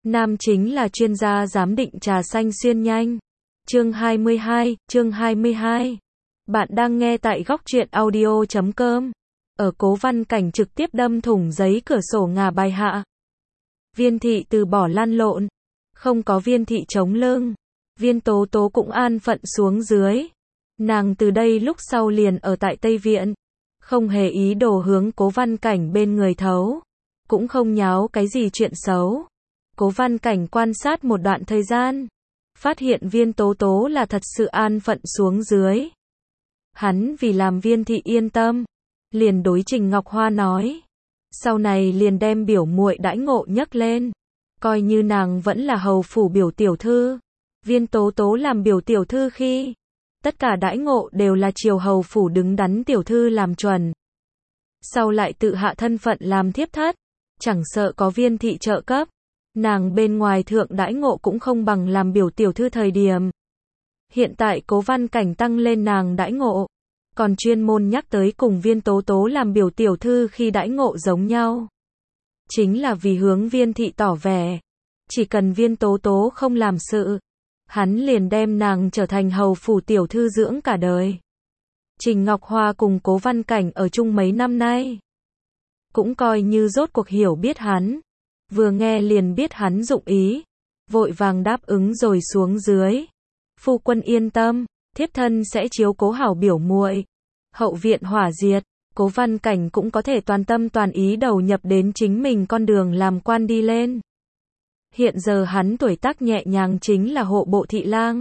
Nam chính là chuyên gia giám định trà xanh xuyên nhanh. Chương 22. Bạn đang nghe tại góc truyện audio.com. Ở Cố Văn Cảnh trực tiếp đâm thủng giấy cửa sổ ngả bài hạ. Viên thị từ bỏ lăn lộn. Không có Viên thị chống lưng. Viên Tố Tố cũng an phận xuống dưới. Nàng từ đây lúc sau liền ở tại Tây Viện. Không hề ý đồ hướng Cố Văn Cảnh bên người thấu. Cũng không nháo cái gì chuyện xấu. Cố Văn Cảnh quan sát một đoạn thời gian. Phát hiện Viên Tố Tố là thật sự an phận xuống dưới. Hắn vì làm Viên thị yên tâm. Liền đối Trình Ngọc Hoa nói. Sau này liền đem biểu muội đãi ngộ nhấc lên. Coi như nàng vẫn là hầu phủ biểu tiểu thư. Viên Tố Tố làm biểu tiểu thư khi. Tất cả đãi ngộ đều là triều hầu phủ đứng đắn tiểu thư làm chuẩn. Sau lại tự hạ thân phận làm thiếp thất. Chẳng sợ có Viên thị trợ cấp. Nàng bên ngoài thượng đãi ngộ cũng không bằng làm biểu tiểu thư thời điểm. Hiện tại Cố Văn Cảnh tăng lên nàng đãi ngộ. Còn chuyên môn nhắc tới cùng Viên Tố Tố làm biểu tiểu thư khi đãi ngộ giống nhau. Chính là vì hướng Viên thị tỏ vẻ. Chỉ cần Viên Tố Tố không làm sự. Hắn liền đem nàng trở thành hầu phủ tiểu thư dưỡng cả đời. Trình Ngọc Hoa cùng Cố Văn Cảnh ở chung mấy năm nay. Cũng coi như rốt cuộc hiểu biết hắn. Vừa nghe liền biết hắn dụng ý. Vội vàng đáp ứng rồi xuống dưới. Phu quân yên tâm, thiếp thân sẽ chiếu cố hảo biểu muội. Hậu viện hỏa diệt, Cố Văn Cảnh cũng có thể toàn tâm toàn ý đầu nhập đến chính mình con đường làm quan đi lên. Hiện giờ hắn tuổi tác nhẹ nhàng chính là hộ bộ thị lang.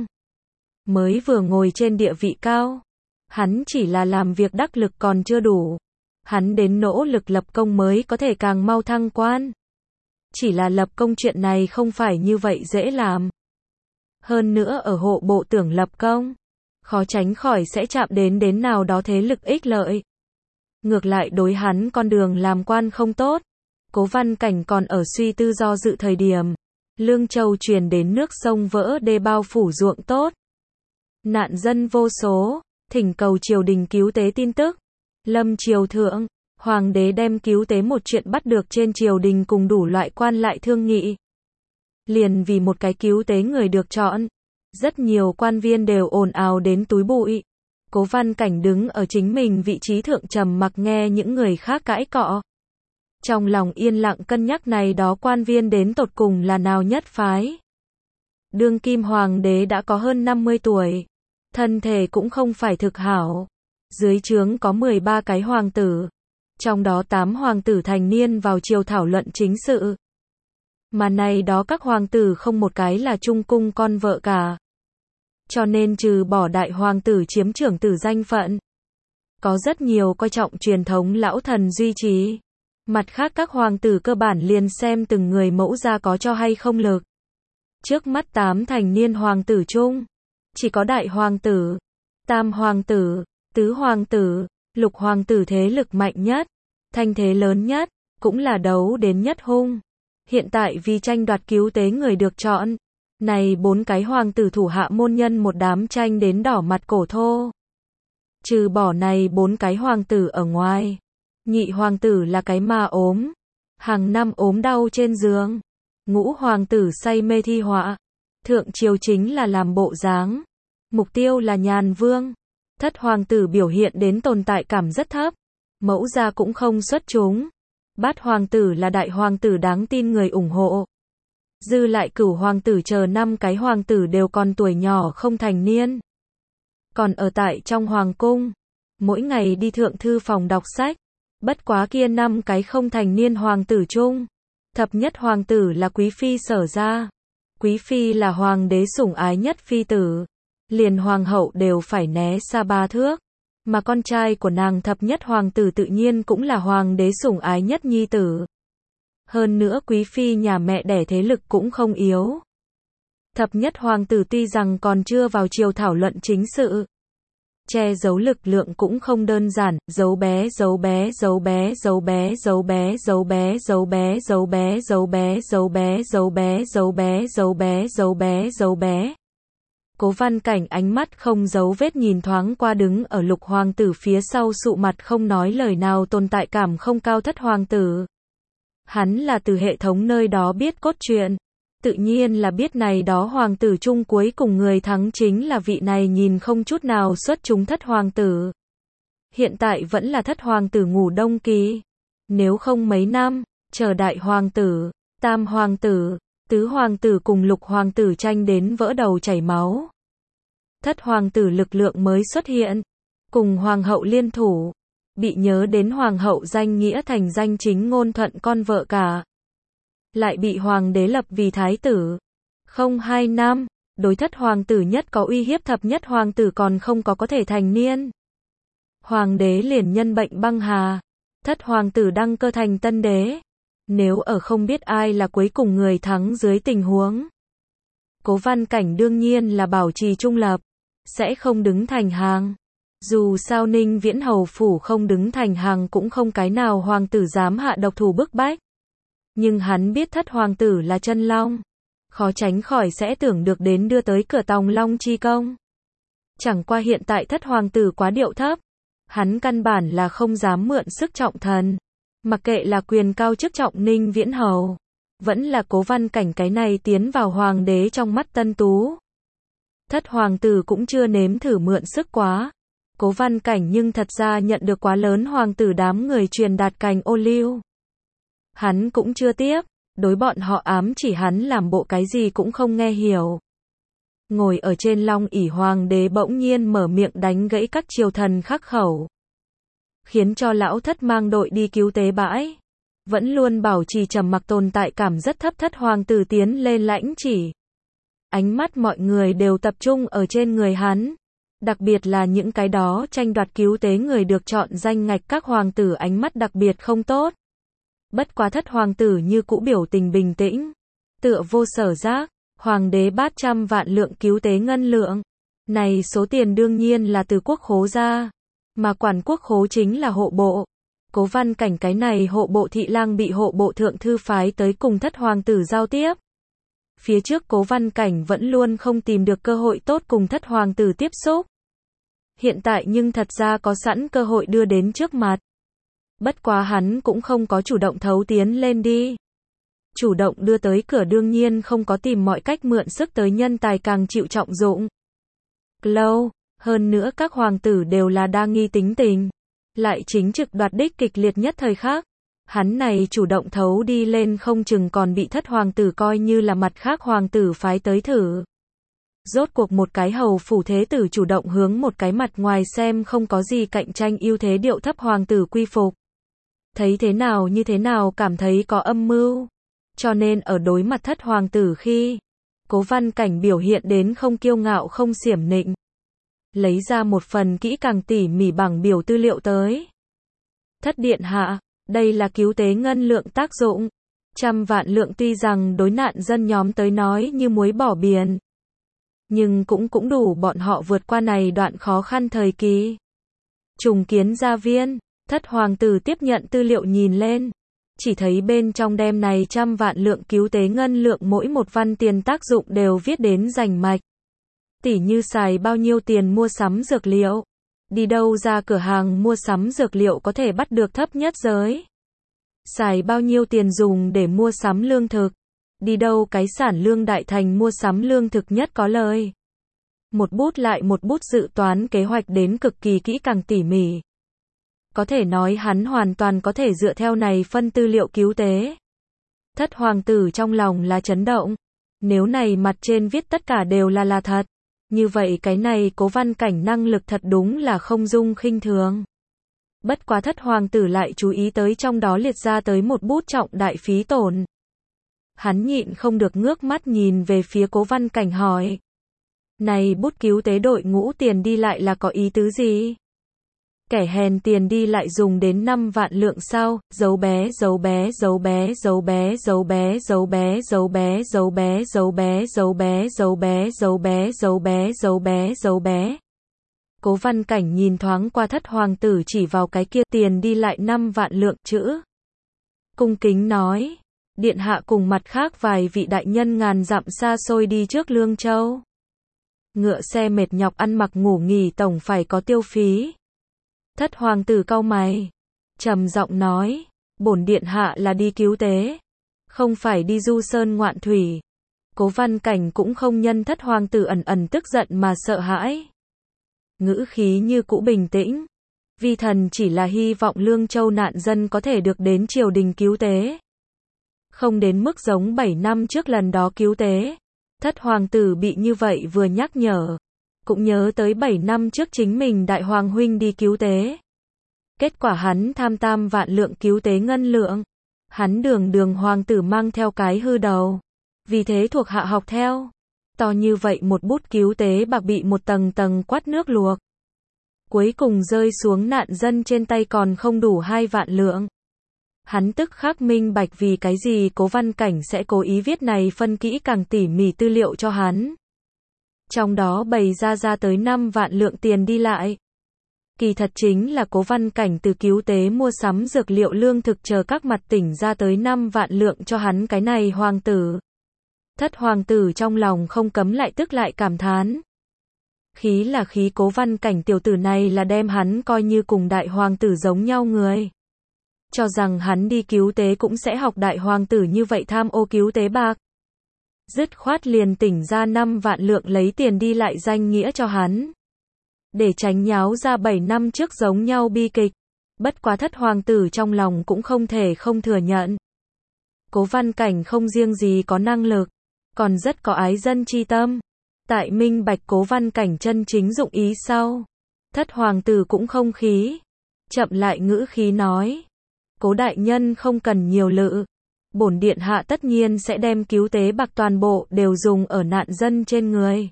Mới vừa ngồi trên địa vị cao. Hắn chỉ là làm việc đắc lực còn chưa đủ. Hắn đến nỗ lực lập công mới có thể càng mau thăng quan. Chỉ là lập công chuyện này không phải như vậy dễ làm. Hơn nữa ở hộ bộ tưởng lập công. Khó tránh khỏi sẽ chạm đến nào đó thế lực ích lợi. Ngược lại đối hắn con đường làm quan không tốt. Cố Văn Cảnh còn ở suy tư do dự thời điểm. Lương Châu truyền đến nước sông vỡ đê bao phủ ruộng tốt. Nạn dân vô số, thỉnh cầu triều đình cứu tế tin tức. Lâm triều thượng, hoàng đế đem cứu tế một chuyện bắt được trên triều đình cùng đủ loại quan lại thương nghị. Liền vì một cái cứu tế người được chọn. Rất nhiều quan viên đều ồn ào đến túi bụi. Cố Văn Cảnh đứng ở chính mình vị trí thượng trầm mặc nghe những người khác cãi cọ. Trong lòng yên lặng cân nhắc này đó quan viên đến tột cùng là nào nhất phái. Đương kim hoàng đế đã có hơn 50 tuổi. Thân thể cũng không phải thực hảo. Dưới trướng có 13 cái hoàng tử. Trong đó 8 hoàng tử thành niên vào triều thảo luận chính sự. Mà này đó các hoàng tử không một cái là trung cung con vợ cả. Cho nên trừ bỏ đại hoàng tử chiếm trưởng tử danh phận. Có rất nhiều coi trọng truyền thống lão thần duy trì. Mặt khác các hoàng tử cơ bản liền xem từng người mẫu ra có cho hay không lực. Trước mắt 8 thành niên hoàng tử chung. Chỉ có đại hoàng tử, tam hoàng tử, tứ hoàng tử, lục hoàng tử thế lực mạnh nhất. Thanh thế lớn nhất, cũng là đấu đến nhất hung. Hiện tại vì tranh đoạt cứu tế người được chọn. Này 4 cái hoàng tử thủ hạ môn nhân một đám tranh đến đỏ mặt cổ thô. Trừ bỏ này 4 cái hoàng tử ở ngoài. Nhị hoàng tử là cái mà ốm. Hàng năm ốm đau trên giường. Ngũ hoàng tử say mê thi họa. Thượng triều chính là làm bộ dáng. Mục tiêu là nhàn vương. Thất hoàng tử biểu hiện đến tồn tại cảm rất thấp. Mẫu gia cũng không xuất chúng. Bát hoàng tử là đại hoàng tử đáng tin người ủng hộ. Dư lại cửu hoàng tử chờ 5 cái hoàng tử đều còn tuổi nhỏ không thành niên. Còn ở tại trong hoàng cung. Mỗi ngày đi thượng thư phòng đọc sách. Bất quá kia 5 cái không thành niên hoàng tử chung. Thập nhất hoàng tử là quý phi Sở gia. Quý phi là hoàng đế sủng ái nhất phi tử. Liền hoàng hậu đều phải né xa 3 thước. Mà con trai của nàng thập nhất hoàng tử tự nhiên cũng là hoàng đế sủng ái nhất nhi tử. Hơn nữa quý phi nhà mẹ đẻ thế lực cũng không yếu. Thập nhất hoàng tử tuy rằng còn chưa vào triều thảo luận chính sự. Che giấu lực lượng cũng không đơn giản, giấu bé, giấu bé, giấu bé, giấu bé, giấu bé, giấu bé, giấu bé, giấu bé, giấu bé, giấu bé, giấu bé, giấu bé, giấu bé, giấu bé, giấu bé. Cố Văn Cảnh ánh mắt không giấu vết nhìn thoáng qua đứng ở lục hoàng tử phía sau sụ mặt không nói lời nào tồn tại cảm không cao thất hoàng tử. Hắn là từ hệ thống nơi đó biết cốt truyện. Tự nhiên là biết này đó hoàng tử chung cuối cùng người thắng chính là vị này nhìn không chút nào xuất chúng thất hoàng tử. Hiện tại vẫn là thất hoàng tử ngủ đông kỳ. Nếu không mấy năm, chờ đại hoàng tử, tam hoàng tử, tứ hoàng tử cùng lục hoàng tử tranh đến vỡ đầu chảy máu. Thất hoàng tử lực lượng mới xuất hiện, cùng hoàng hậu liên thủ, bị nhớ đến hoàng hậu danh nghĩa thành danh chính ngôn thuận con vợ cả. Lại bị hoàng đế lập vì thái tử. Không 2 năm, đối thất hoàng tử nhất có uy hiếp thập nhất hoàng tử còn không có thể thành niên. Hoàng đế liền nhân bệnh băng hà, thất hoàng tử đăng cơ thành tân đế. Nếu ở không biết ai là cuối cùng người thắng dưới tình huống, Cố Văn Cảnh đương nhiên là bảo trì trung lập, sẽ không đứng thành hàng. Dù sao Ninh Viễn Hầu phủ không đứng thành hàng cũng không cái nào hoàng tử dám hạ độc thủ bức bách. Nhưng hắn biết thất hoàng tử là chân long, khó tránh khỏi sẽ tưởng được đến đưa tới cửa tòng long chi công. Chẳng qua hiện tại thất hoàng tử quá điệu thấp, hắn căn bản là không dám mượn sức trọng thần. Mặc kệ là quyền cao chức trọng Ninh Viễn Hầu, vẫn là Cố Văn Cảnh cái này tiến vào hoàng đế trong mắt tân tú. Thất hoàng tử cũng chưa nếm thử mượn sức quá. Cố Văn Cảnh nhưng thật ra nhận được quá lớn hoàng tử đám người truyền đạt cành ô liu. Hắn cũng chưa tiếp, đối bọn họ ám chỉ hắn làm bộ cái gì cũng không nghe hiểu. Ngồi ở trên long ỷ hoàng đế bỗng nhiên mở miệng đánh gãy các triều thần khắc khẩu. Khiến cho lão thất mang đội đi cứu tế bãi. Vẫn luôn bảo trì trầm mặc tồn tại cảm rất thấp thất hoàng tử tiến lên lãnh chỉ. Ánh mắt mọi người đều tập trung ở trên người hắn. Đặc biệt là những cái đó tranh đoạt cứu tế người được chọn danh ngạch các hoàng tử ánh mắt đặc biệt không tốt. Bất quá thất hoàng tử như cũ biểu tình bình tĩnh. Tựa vô sở giác, hoàng đế bát 100 vạn lượng cứu tế ngân lượng. Này số tiền đương nhiên là từ quốc khố ra. Mà quản quốc khố chính là hộ bộ. Cố Văn Cảnh cái này hộ bộ thị lang bị hộ bộ thượng thư phái tới cùng thất hoàng tử giao tiếp. Phía trước Cố Văn Cảnh vẫn luôn không tìm được cơ hội tốt cùng thất hoàng tử tiếp xúc. Hiện tại nhưng thật ra có sẵn cơ hội đưa đến trước mặt. Bất quá hắn cũng không có chủ động thấu tiến lên đi. Chủ động đưa tới cửa đương nhiên không có tìm mọi cách mượn sức tới nhân tài càng chịu trọng dụng. Lâu, hơn nữa các hoàng tử đều là đa nghi tính tình. Lại chính trực đoạt đích kịch liệt nhất thời khắc. Hắn này chủ động thấu đi lên không chừng còn bị thất hoàng tử coi như là mặt khác hoàng tử phái tới thử. Rốt cuộc một cái hầu phủ thế tử chủ động hướng một cái mặt ngoài xem không có gì cạnh tranh ưu thế điệu thấp hoàng tử quy phục. Thấy thế nào như thế nào cảm thấy có âm mưu. Cho nên ở đối mặt thất hoàng tử khi, Cố Văn Cảnh biểu hiện đến không kiêu ngạo không xiểm nịnh. Lấy ra một phần kỹ càng tỉ mỉ bảng biểu tư liệu tới. Thất điện hạ, đây là cứu tế ngân lượng tác dụng. 100 vạn lượng tuy rằng đối nạn dân nhóm tới nói như muối bỏ biển. Nhưng cũng đủ bọn họ vượt qua này đoạn khó khăn thời kỳ. Trùng kiến gia viên, thất hoàng tử tiếp nhận tư liệu nhìn lên. Chỉ thấy bên trong đem này 100 vạn lượng cứu tế ngân lượng mỗi một văn tiền tác dụng đều viết đến rành mạch. Tỉ như xài bao nhiêu tiền mua sắm dược liệu. Đi đâu ra cửa hàng mua sắm dược liệu có thể bắt được thấp nhất giới. Xài bao nhiêu tiền dùng để mua sắm lương thực. Đi đâu cái sản lương đại thành mua sắm lương thực nhất có lời. Một bút lại một bút dự toán kế hoạch đến cực kỳ kỹ càng tỉ mỉ. Có thể nói hắn hoàn toàn có thể dựa theo này phân tư liệu cứu tế. Thất hoàng tử trong lòng là chấn động. Nếu này mặt trên viết tất cả đều là thật. Như vậy cái này Cố Văn Cảnh năng lực thật đúng là không dung khinh thường. Bất quá thất hoàng tử lại chú ý tới trong đó liệt ra tới một bút trọng đại phí tổn. Hắn nhịn không được ngước mắt nhìn về phía Cố Văn Cảnh hỏi. Này bút cứu tế đội ngũ tiền đi lại là có ý tứ gì? Kẻ hèn tiền đi lại dùng đến 5 vạn lượng sau, dấu bé dấu bé dấu bé dấu bé dấu bé dấu bé dấu bé dấu bé dấu bé dấu bé dấu bé dấu bé dấu bé dấu bé dấu bé. Cố Văn Cảnh nhìn thoáng qua thất hoàng tử chỉ vào cái kia tiền đi lại 5 vạn lượng chữ. Cung kính nói, điện hạ cùng mặt khác vài vị đại nhân ngàn dặm xa xôi đi trước Lương Châu. Ngựa xe mệt nhọc ăn mặc ngủ nghỉ tổng phải có tiêu phí. Thất hoàng tử cau mày, trầm giọng nói, bổn điện hạ là đi cứu tế, không phải đi du sơn ngoạn thủy. Cố Văn Cảnh cũng không nhân thất hoàng tử ẩn ẩn tức giận mà sợ hãi. Ngữ khí như cũ bình tĩnh. Vi thần chỉ là hy vọng Lương Châu nạn dân có thể được đến triều đình cứu tế. Không đến mức giống 7 năm trước lần đó cứu tế. Thất hoàng tử bị như vậy vừa nhắc nhở. Cũng nhớ tới 7 năm trước chính mình đại hoàng huynh đi cứu tế. Kết quả hắn tham tam vạn lượng cứu tế ngân lượng. Hắn đường hoàng tử mang theo cái hư đầu. Vì thế thuộc hạ học theo. To như vậy một bút cứu tế bạc bị một tầng tầng quát nước luộc. Cuối cùng rơi xuống nạn dân trên tay còn không đủ 2 vạn lượng. Hắn tức khắc minh bạch vì cái gì Cố Văn Cảnh sẽ cố ý viết này phân kỹ càng tỉ mỉ tư liệu cho hắn. Trong đó bày ra tới 5 vạn lượng tiền đi lại. Kỳ thật chính là Cố Văn Cảnh từ cứu tế mua sắm dược liệu lương thực chờ các mặt tỉnh ra tới 5 vạn lượng cho hắn cái này hoàng tử. Thất hoàng tử trong lòng không cấm lại tức lại cảm thán. Khí là khí, Cố Văn Cảnh tiểu tử này là đem hắn coi như cùng đại hoàng tử giống nhau người. Cho rằng hắn đi cứu tế cũng sẽ học đại hoàng tử như vậy tham ô cứu tế bạc. Dứt khoát liền tỉnh ra 5 vạn lượng lấy tiền đi lại danh nghĩa cho hắn. Để tránh nháo ra 7 năm trước giống nhau bi kịch. Bất quá thất hoàng tử trong lòng cũng không thể không thừa nhận. Cố Văn Cảnh không riêng gì có năng lực, còn rất có ái dân chi tâm. Tại minh bạch Cố Văn Cảnh chân chính dụng ý sau. Thất hoàng tử cũng không khí. Chậm lại ngữ khí nói. Cố đại nhân không cần nhiều lự. Bổn điện hạ tất nhiên sẽ đem cứu tế bạc toàn bộ đều dùng ở nạn dân trên người.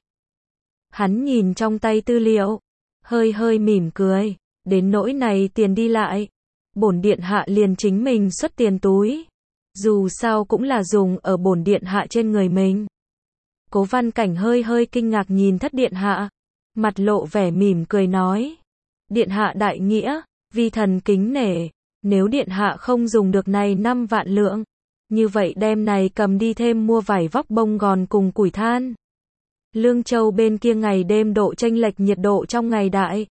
Hắn nhìn trong tay tư liệu. Hơi mỉm cười. Đến nỗi này tiền đi lại. Bổn điện hạ liền chính mình xuất tiền túi. Dù sao cũng là dùng ở bổn điện hạ trên người mình. Cố Văn Cảnh hơi kinh ngạc nhìn thất điện hạ. Mặt lộ vẻ mỉm cười nói. Điện hạ đại nghĩa, vi thần kính nể. Nếu điện hạ không dùng được này 5 vạn lượng. Như vậy đem này cầm đi thêm mua vải vóc bông gòn cùng củi than. Lương Châu bên kia ngày đêm độ chênh lệch nhiệt độ trong ngày đại.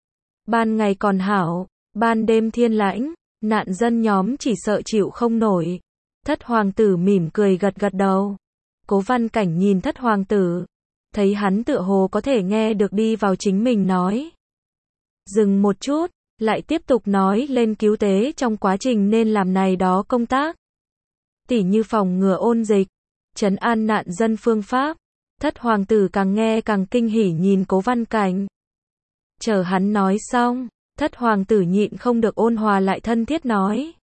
Ban ngày còn hảo, ban đêm thiên lãnh, nạn dân nhóm chỉ sợ chịu không nổi. Thất hoàng tử mỉm cười gật đầu. Cố Văn Cảnh nhìn thất hoàng tử, thấy hắn tựa hồ có thể nghe được đi vào chính mình nói. Dừng một chút, lại tiếp tục nói lên cứu tế trong quá trình nên làm này đó công tác. Tỉ như phòng ngừa ôn dịch, trấn an nạn dân phương pháp. Thất hoàng tử càng nghe càng kinh hỉ nhìn Cố Văn Cảnh. Chờ hắn nói xong, thất hoàng tử nhịn không được ôn hòa lại thân thiết nói.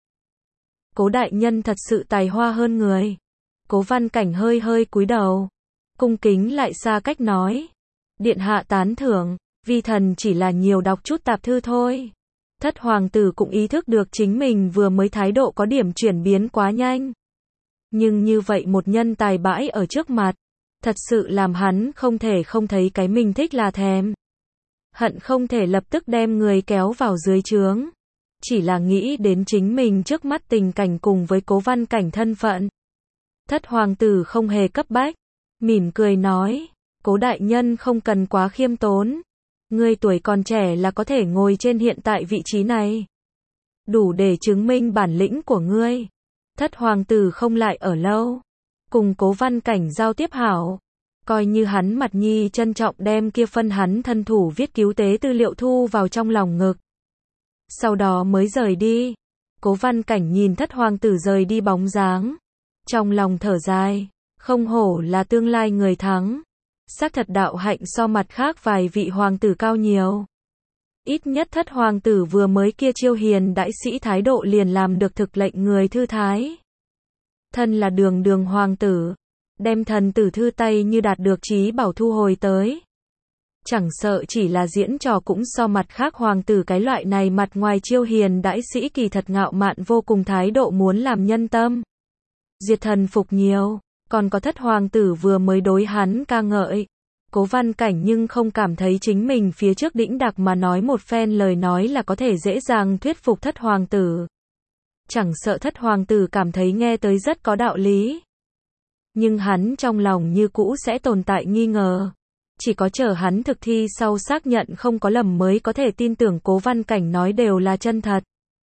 Cố đại nhân thật sự tài hoa hơn người. Cố Văn Cảnh hơi cúi đầu. Cung kính lại xa cách nói. Điện hạ tán thưởng, vi thần chỉ là nhiều đọc chút tạp thư thôi. Thất hoàng tử cũng ý thức được chính mình vừa mới thái độ có điểm chuyển biến quá nhanh. Nhưng như vậy một nhân tài bãi ở trước mặt. Thật sự làm hắn không thể không thấy cái mình thích là thèm. Hận không thể lập tức đem người kéo vào dưới trướng. Chỉ là nghĩ đến chính mình trước mắt tình cảnh cùng với Cố Văn Cảnh thân phận. Thất hoàng tử không hề cấp bách. Mỉm cười nói. Cố đại nhân không cần quá khiêm tốn. Ngươi tuổi còn trẻ là có thể ngồi trên hiện tại vị trí này. Đủ để chứng minh bản lĩnh của ngươi. Thất hoàng tử không lại ở lâu. Cùng Cố Văn Cảnh giao tiếp hảo. Coi như hắn mặt nhi trân trọng đem kia phân hắn thân thủ viết cứu tế tư liệu thu vào trong lòng ngực. Sau đó mới rời đi. Cố Văn Cảnh nhìn thất hoàng tử rời đi bóng dáng. Trong lòng thở dài. Không hổ là tương lai người thắng. Xác thật đạo hạnh so mặt khác vài vị hoàng tử cao nhiều. Ít nhất thất hoàng tử vừa mới kia chiêu hiền đãi sĩ thái độ liền làm được thực lệnh người thư thái. Thân là đường hoàng tử. Đem thần tử thư tay như đạt được trí bảo thu hồi tới. Chẳng sợ chỉ là diễn trò cũng so mặt khác hoàng tử cái loại này mặt ngoài chiêu hiền đãi sĩ kỳ thật ngạo mạn vô cùng thái độ muốn làm nhân tâm. Diệt thần phục nhiều, còn có thất hoàng tử vừa mới đối hắn ca ngợi. Cố Văn Cảnh nhưng không cảm thấy chính mình phía trước đĩnh đặc mà nói một phen lời nói là có thể dễ dàng thuyết phục thất hoàng tử. Chẳng sợ thất hoàng tử cảm thấy nghe tới rất có đạo lý. Nhưng hắn trong lòng như cũ sẽ tồn tại nghi ngờ. Chỉ có chờ hắn thực thi sau xác nhận không có lầm mới có thể tin tưởng Cố Văn Cảnh nói đều là chân thật.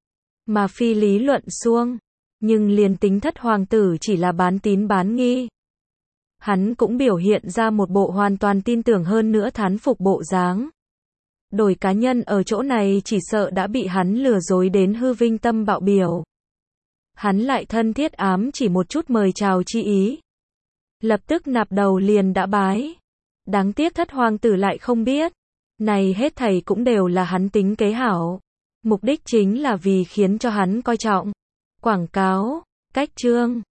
Mà phi lý luận suông. Nhưng liền tính thất hoàng tử chỉ là bán tín bán nghi. Hắn cũng biểu hiện ra một bộ hoàn toàn tin tưởng hơn nữa thán phục bộ dáng. Đổi cá nhân ở chỗ này chỉ sợ đã bị hắn lừa dối đến hư vinh tâm bạo biểu. Hắn lại thân thiết ám chỉ một chút mời chào chi ý. Lập tức nạp đầu liền đã bái. Đáng tiếc thất hoàng tử lại không biết. Này hết thảy cũng đều là hắn tính kế hảo. Mục đích chính là vì khiến cho hắn coi trọng. Quảng cáo, cách chương.